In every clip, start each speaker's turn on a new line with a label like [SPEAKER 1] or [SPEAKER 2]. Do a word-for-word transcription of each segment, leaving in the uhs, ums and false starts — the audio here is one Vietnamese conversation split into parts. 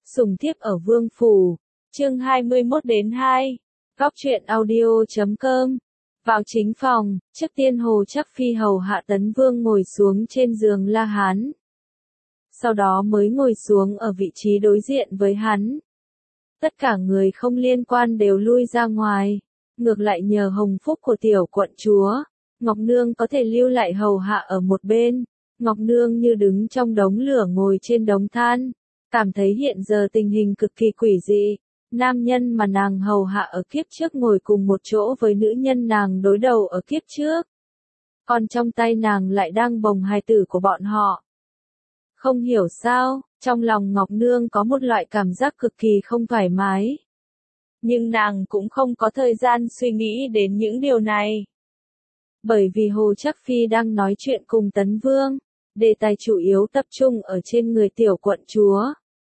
[SPEAKER 1] Sủng thiếp ở vương phủ, chương hai mươi mốt đến hai, góc truyện audio chấm com. Vào chính phòng, trước tiên Hồ Trác Phi hầu hạ Tấn Vương ngồi xuống trên giường La Hán. Sau đó mới ngồi xuống ở vị trí đối diện với hắn. Tất cả người không liên quan đều lui ra ngoài, ngược lại nhờ hồng phúc của tiểu quận chúa, Ngọc Nương có thể lưu lại hầu hạ ở một bên. Ngọc Nương như đứng trong đống lửa ngồi trên đống than, cảm thấy hiện giờ tình hình cực kỳ quỷ dị. Nam nhân mà nàng hầu hạ ở kiếp trước ngồi cùng một chỗ với nữ nhân nàng đối đầu ở kiếp trước. Còn trong tay nàng lại đang bồng hài tử của bọn họ. Không hiểu sao, trong lòng Ngọc Nương có một loại cảm giác cực kỳ không thoải mái. Nhưng nàng cũng không có thời gian suy nghĩ đến những điều này. Bởi vì Hồ Trác Phi đang nói chuyện cùng Tấn Vương, đề tài chủ yếu tập trung ở trên người tiểu quận chúa.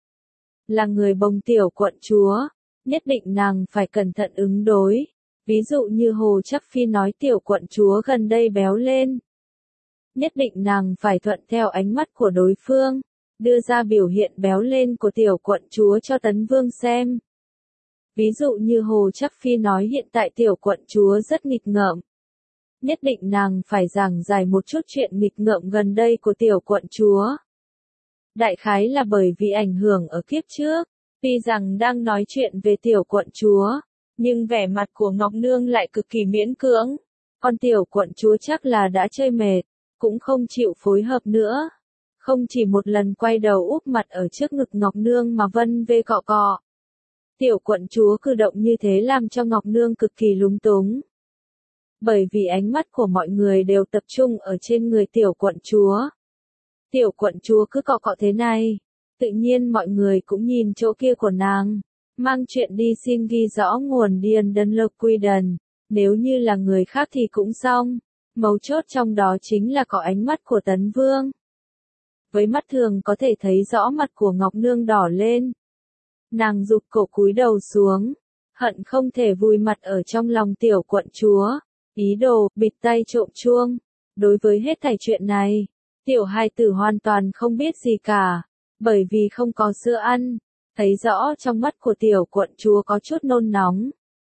[SPEAKER 1] Là người bồng tiểu quận chúa, nhất định nàng phải cẩn thận ứng đối. Ví dụ như Hồ Trác Phi nói tiểu quận chúa gần đây béo lên. Nhất định nàng phải thuận theo ánh mắt của đối phương, đưa ra biểu hiện béo lên của tiểu quận chúa cho Tấn Vương xem. Ví dụ như Hồ Trác Phi nói hiện tại tiểu quận chúa rất nghịch ngợm. Nhất định nàng phải giảng giải một chút chuyện nghịch ngợm gần đây của tiểu quận chúa. Đại khái là bởi vì ảnh hưởng ở kiếp trước, tuy rằng đang nói chuyện về tiểu quận chúa, nhưng vẻ mặt của Ngọc Nương lại cực kỳ miễn cưỡng. Còn tiểu quận chúa chắc là đã chơi mệt, cũng không chịu phối hợp nữa. Không chỉ một lần quay đầu úp mặt ở trước ngực Ngọc Nương mà vân vê cọ cọ. Tiểu quận chúa cử động như thế làm cho Ngọc Nương cực kỳ lúng túng. Bởi vì ánh mắt của mọi người đều tập trung ở trên người tiểu quận chúa. Tiểu quận chúa cứ cọ cọ thế này, tự nhiên mọi người cũng nhìn chỗ kia của nàng. Mang chuyện đi xin ghi rõ nguồn điền đơn lộc quy đần, nếu như là người khác thì cũng xong. Mấu chốt trong đó chính là có ánh mắt của Tấn Vương. Với mắt thường có thể thấy rõ mặt của Ngọc Nương đỏ lên. Nàng rụt cổ cúi đầu xuống, hận không thể vùi mặt ở trong lòng tiểu quận chúa. Ý đồ bịt tay trộm chuông. Đối với hết thảy chuyện này, tiểu hài tử hoàn toàn không biết gì cả, bởi vì không có sữa ăn. Thấy rõ trong mắt của tiểu quận chúa có chút nôn nóng.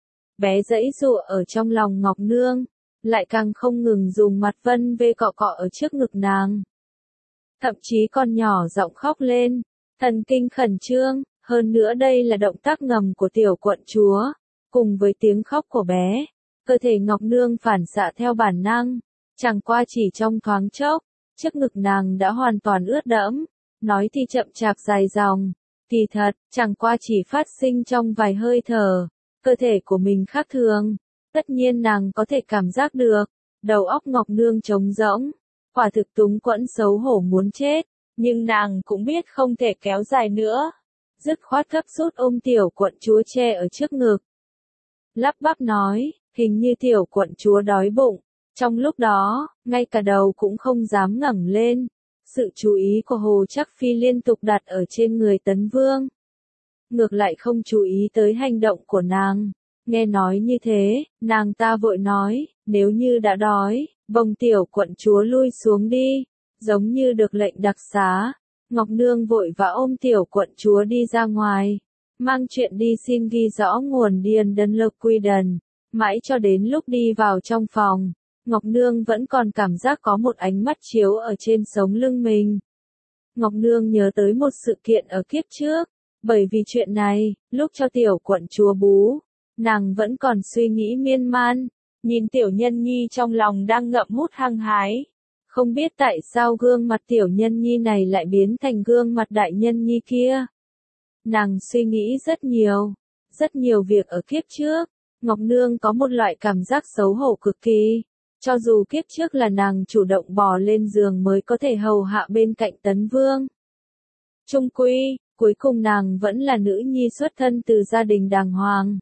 [SPEAKER 1] Bé giãy giụa ở trong lòng Ngọc Nương, lại càng không ngừng dùng mặt vân vê cọ cọ ở trước ngực nàng. Thậm chí còn nhỏ giọng khóc lên, thần kinh khẩn trương. Hơn nữa đây là động tác ngầm của tiểu quận chúa, cùng với tiếng khóc của bé. Cơ thể Ngọc Nương phản xạ theo bản năng, chẳng qua chỉ trong thoáng chốc, trước ngực nàng đã hoàn toàn ướt đẫm. Nói thì chậm chạp dài dòng, thì thật, chẳng qua chỉ phát sinh trong vài hơi thở. Cơ thể của mình khác thường, tất nhiên nàng có thể cảm giác được. Đầu óc Ngọc Nương trống rỗng, quả thực túng quẫn xấu hổ muốn chết, nhưng nàng cũng biết không thể kéo dài nữa. Dứt khoát gấp rút ôm tiểu quận chúa che ở trước ngực. Lắp bắp nói, hình như tiểu quận chúa đói bụng. Trong lúc đó, ngay cả đầu cũng không dám ngẩng lên. Sự chú ý của Hồ Trác Phi liên tục đặt ở trên người Tấn Vương. Ngược lại không chú ý tới hành động của nàng. Nghe nói như thế, nàng ta vội nói, nếu như đã đói, bồng tiểu quận chúa lui xuống đi. Giống như được lệnh đặc xá, Ngọc Nương vội vã ôm tiểu quận chúa đi ra ngoài. Mang chuyện đi xin ghi rõ nguồn điền đơn lộc quy đần. Mãi cho đến lúc đi vào trong phòng, Ngọc Nương vẫn còn cảm giác có một ánh mắt chiếu ở trên sống lưng mình. Ngọc Nương nhớ tới một sự kiện ở kiếp trước, bởi vì chuyện này, lúc cho tiểu quận chúa bú, nàng vẫn còn suy nghĩ miên man, nhìn tiểu nhân nhi trong lòng đang ngậm hút hăng hái. Không biết tại sao gương mặt tiểu nhân nhi này lại biến thành gương mặt đại nhân nhi kia. Nàng suy nghĩ rất nhiều, rất nhiều việc ở kiếp trước. Ngọc Nương có một loại cảm giác xấu hổ cực kỳ. Cho dù kiếp trước là nàng chủ động bò lên giường mới có thể hầu hạ bên cạnh Tấn Vương. Chung quy, cuối cùng nàng vẫn là nữ nhi xuất thân từ gia đình đàng hoàng.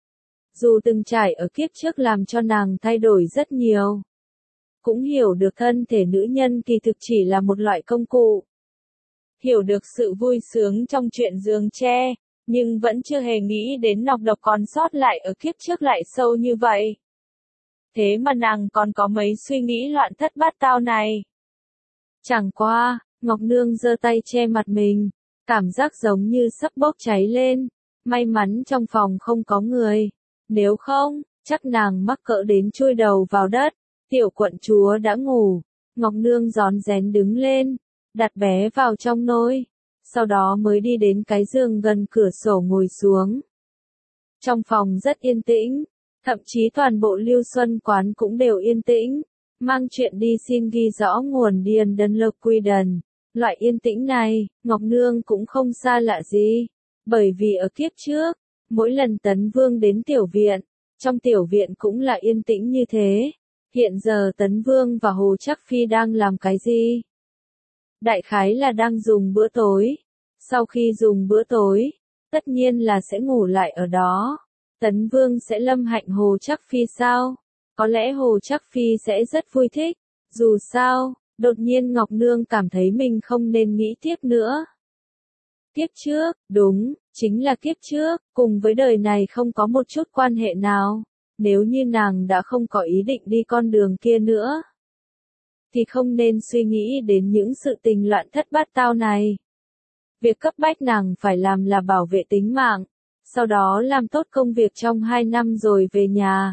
[SPEAKER 1] Dù từng trải ở kiếp trước làm cho nàng thay đổi rất nhiều. Cũng hiểu được thân thể nữ nhân kỳ thực chỉ là một loại công cụ. Hiểu được sự vui sướng trong chuyện giường tre, nhưng vẫn chưa hề nghĩ đến nọc độc còn sót lại ở kiếp trước lại sâu như vậy. Thế mà nàng còn có mấy suy nghĩ loạn thất bát tao này. Chẳng qua, Ngọc Nương giơ tay che mặt mình, cảm giác giống như sắp bốc cháy lên. May mắn trong phòng không có người, nếu không, chắc nàng mắc cỡ đến chui đầu vào đất. Tiểu quận chúa đã ngủ, Ngọc Nương rón rén đứng lên, đặt bé vào trong nôi, sau đó mới đi đến cái giường gần cửa sổ ngồi xuống. Trong phòng rất yên tĩnh, thậm chí toàn bộ Lưu Xuân quán cũng đều yên tĩnh. Mang chuyện đi xin ghi rõ nguồn điền đơn lực quy đần. Loại yên tĩnh này, Ngọc Nương cũng không xa lạ gì, bởi vì ở kiếp trước, mỗi lần Tấn Vương đến tiểu viện, trong tiểu viện cũng là yên tĩnh như thế. Hiện giờ Tấn Vương và Hồ Trác Phi đang làm cái gì? Đại khái là đang dùng bữa tối. Sau khi dùng bữa tối, tất nhiên là sẽ ngủ lại ở đó. Tấn Vương sẽ lâm hạnh Hồ Trác Phi sao? Có lẽ Hồ Trác Phi sẽ rất vui thích. Dù sao, đột nhiên Ngọc Nương cảm thấy mình không nên nghĩ tiếp nữa. Kiếp trước, đúng, chính là kiếp trước, cùng với đời này không có một chút quan hệ nào. Nếu như nàng đã không có ý định đi con đường kia nữa, thì không nên suy nghĩ đến những sự tình loạn thất bát tao này. Việc cấp bách nàng phải làm là bảo vệ tính mạng, sau đó làm tốt công việc trong hai năm rồi về nhà.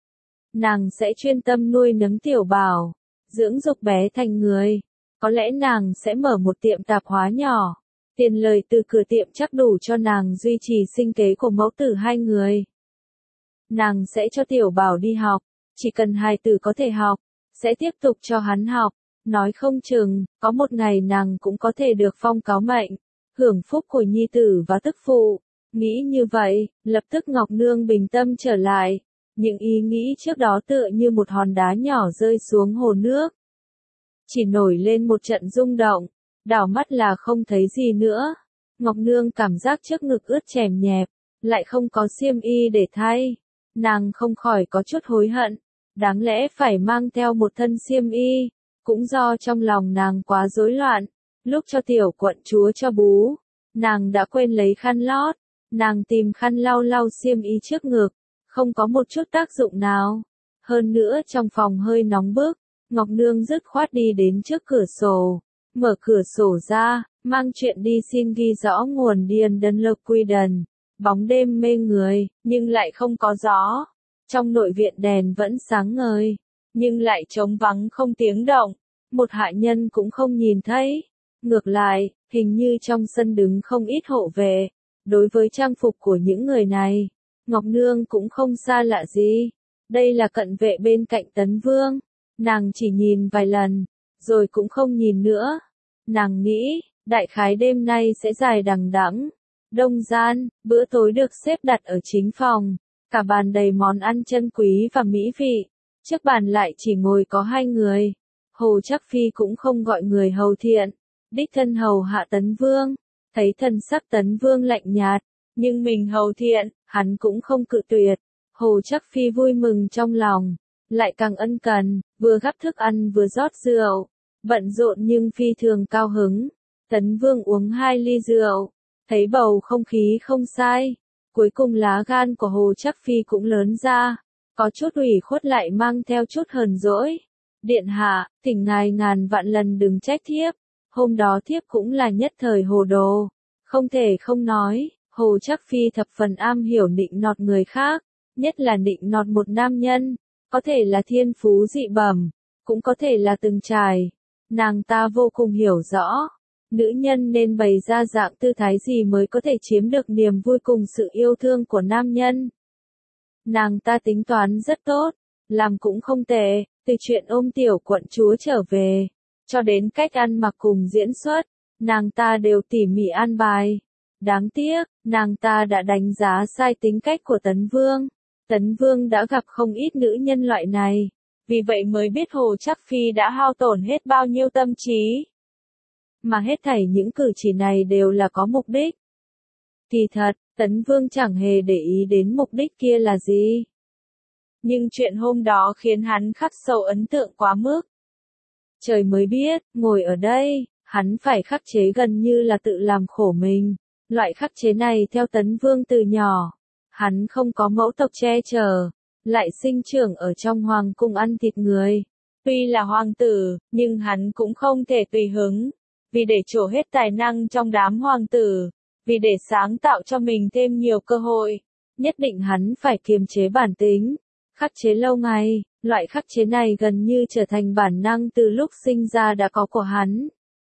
[SPEAKER 1] Nàng sẽ chuyên tâm nuôi nấng tiểu bảo, dưỡng dục bé thành người. Có lẽ nàng sẽ mở một tiệm tạp hóa nhỏ. Tiền lời từ cửa tiệm chắc đủ cho nàng duy trì sinh kế của mẫu tử hai người. Nàng sẽ cho tiểu bảo đi học, chỉ cần hài tử có thể học, sẽ tiếp tục cho hắn học. Nói không chừng, có một ngày nàng cũng có thể được phong cáo mệnh, hưởng phúc của nhi tử và tức phụ. Nghĩ như vậy, lập tức Ngọc Nương bình tâm trở lại. Những ý nghĩ trước đó tựa như một hòn đá nhỏ rơi xuống hồ nước. Chỉ nổi lên một trận rung động, đảo mắt là không thấy gì nữa. Ngọc Nương cảm giác trước ngực ướt chèm nhẹp, lại không có xiêm y để thay. Nàng không khỏi có chút hối hận, đáng lẽ phải mang theo một thân xiêm y, cũng do trong lòng nàng quá rối loạn. Lúc cho tiểu quận chúa cho bú, nàng đã quên lấy khăn lót, nàng tìm khăn lau lau xiêm y trước ngực, không có một chút tác dụng nào. Hơn nữa trong phòng hơi nóng bức, Ngọc Nương dứt khoát đi đến trước cửa sổ, mở cửa sổ ra, mang chuyện đi xin ghi rõ nguồn điền đơn lực quy đần. Bóng đêm mê người, nhưng lại không có gió. Trong nội viện đèn vẫn sáng ngời, nhưng lại trống vắng không tiếng động. Một hạ nhân cũng không nhìn thấy. Ngược lại, hình như trong sân đứng không ít hộ vệ. Đối với trang phục của những người này, Ngọc Nương cũng không xa lạ gì. Đây là cận vệ bên cạnh Tấn Vương. Nàng chỉ nhìn vài lần, rồi cũng không nhìn nữa. Nàng nghĩ, đại khái đêm nay sẽ dài đằng đẵng. Đông gian, bữa tối được xếp đặt ở chính phòng, cả bàn đầy món ăn chân quý và mỹ vị. Trước bàn lại chỉ ngồi có hai người. Hồ Trác Phi cũng không gọi người hầu thiện, đích thân hầu hạ Tấn Vương. Thấy thần sắc Tấn Vương lạnh nhạt, nhưng mình hầu thiện, hắn cũng không cự tuyệt. Hồ Trác Phi vui mừng trong lòng, lại càng ân cần, vừa gắp thức ăn vừa rót rượu, bận rộn nhưng phi thường cao hứng. Tấn Vương uống hai ly rượu, thấy bầu không khí không sai, cuối cùng lá gan của Hồ Trác Phi cũng lớn ra, có chút ủy khuất lại mang theo chút hờn dỗi. Điện hạ, thỉnh ngài ngàn vạn lần đừng trách thiếp, hôm đó thiếp cũng là nhất thời hồ đồ, không thể không nói. Hồ Trác Phi thập phần am hiểu nịnh nọt người khác, nhất là nịnh nọt một nam nhân, có thể là thiên phú dị bẩm, cũng có thể là từng trải. Nàng ta vô cùng hiểu rõ, nữ nhân nên bày ra dạng tư thái gì mới có thể chiếm được niềm vui cùng sự yêu thương của nam nhân. Nàng ta tính toán rất tốt, làm cũng không tệ, từ chuyện ôm tiểu quận chúa trở về, cho đến cách ăn mặc cùng diễn xuất, nàng ta đều tỉ mỉ an bài. Đáng tiếc, nàng ta đã đánh giá sai tính cách của Tấn Vương. Tấn Vương đã gặp không ít nữ nhân loại này, vì vậy mới biết Hồ Trác Phi đã hao tổn hết bao nhiêu tâm trí. Mà hết thảy những cử chỉ này đều là có mục đích. Kỳ thật, Tấn Vương chẳng hề để ý đến mục đích kia là gì. Nhưng chuyện hôm đó khiến hắn khắc sâu ấn tượng quá mức. Trời mới biết, ngồi ở đây, hắn phải khắc chế gần như là tự làm khổ mình. Loại khắc chế này theo Tấn Vương từ nhỏ. Hắn không có mẫu tộc che chở, lại sinh trưởng ở trong hoàng cung ăn thịt người. Tuy là hoàng tử, nhưng hắn cũng không thể tùy hứng. vì để trổ hết tài năng trong đám hoàng tử, vì để sáng tạo cho mình thêm nhiều cơ hội, nhất định hắn phải kiềm chế bản tính, khắc chế lâu ngày, loại khắc chế này gần như trở thành bản năng từ lúc sinh ra đã có của hắn.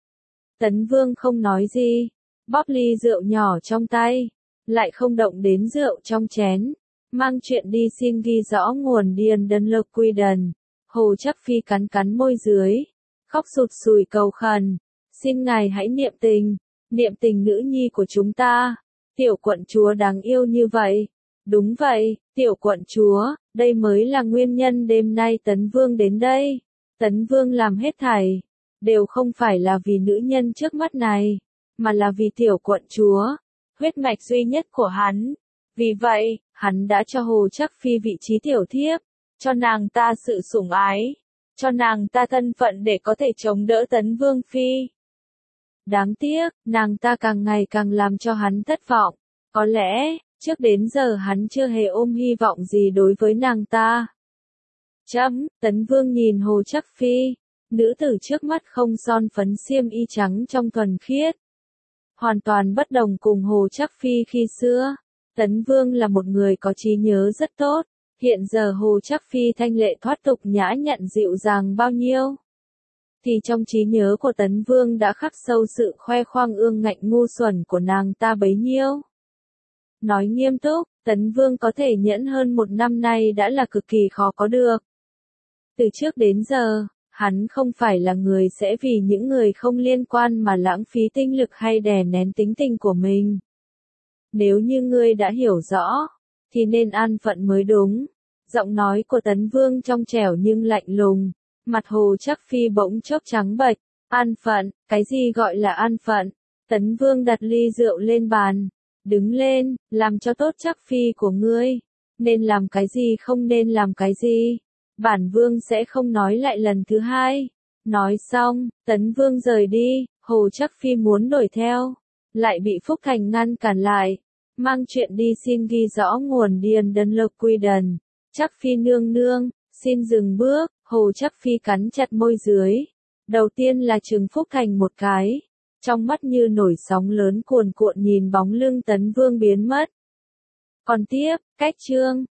[SPEAKER 1] Tấn Vương không nói gì, bóp ly rượu nhỏ trong tay, lại không động đến rượu trong chén, mang chuyện đi xin ghi rõ nguồn điền đơn lực quy đần. Hồ Chắc Phi cắn cắn môi dưới, khóc sụt sùi cầu khẩn, xin ngài hãy niệm tình, niệm tình nữ nhi của chúng ta, tiểu quận chúa đáng yêu như vậy. Đúng vậy, tiểu quận chúa, đây mới là nguyên nhân đêm nay Tấn Vương đến đây. Tấn Vương làm hết thảy, đều không phải là vì nữ nhân trước mắt này, mà là vì tiểu quận chúa, huyết mạch duy nhất của hắn. Vì vậy, hắn đã cho Hồ Chắc Phi vị trí tiểu thiếp, cho nàng ta sự sủng ái, cho nàng ta thân phận để có thể chống đỡ Tấn Vương Phi. Đáng tiếc, nàng ta càng ngày càng làm cho hắn thất vọng. Có lẽ, trước đến giờ hắn chưa hề ôm hy vọng gì đối với nàng ta. Chấm, Tấn Vương nhìn Hồ Chắc Phi, nữ tử trước mắt không son phấn xiêm y trắng trong thuần khiết. Hoàn toàn bất đồng cùng Hồ Chắc Phi khi xưa. Tấn Vương là một người có trí nhớ rất tốt, hiện giờ Hồ Chắc Phi thanh lệ thoát tục nhã nhặn dịu dàng bao nhiêu. Thì trong trí nhớ của Tấn Vương đã khắc sâu sự khoe khoang ương ngạnh ngu xuẩn của nàng ta bấy nhiêu. Nói nghiêm túc, Tấn Vương có thể nhẫn hơn một năm nay đã là cực kỳ khó có được. Từ trước đến giờ, hắn không phải là người sẽ vì những người không liên quan mà lãng phí tinh lực hay đè nén tính tình của mình. Nếu như ngươi đã hiểu rõ, thì nên an phận mới đúng. Giọng nói của Tấn Vương trong trẻo nhưng lạnh lùng, mặt Hồ Chắc Phi bỗng chốc trắng bệch. An phận, cái gì gọi là an phận? Tấn Vương đặt ly rượu lên bàn, đứng lên, làm cho tốt Chắc Phi của ngươi, nên làm cái gì không nên làm cái gì. Bản Vương sẽ không nói lại lần thứ hai. Nói xong, Tấn Vương rời đi, Hồ Chắc Phi muốn đuổi theo, lại bị Phúc Thành ngăn cản lại, mang chuyện đi xin ghi rõ nguồn điền đơn lực quy đần. Chắc Phi nương nương, xin dừng bước. Hồ Chắc Phi cắn chặt môi dưới, đầu tiên là trừng Phúc Thành một cái, trong mắt như nổi sóng lớn cuồn cuộn nhìn bóng lưng Tấn Vương biến mất. Còn tiếp, cách chương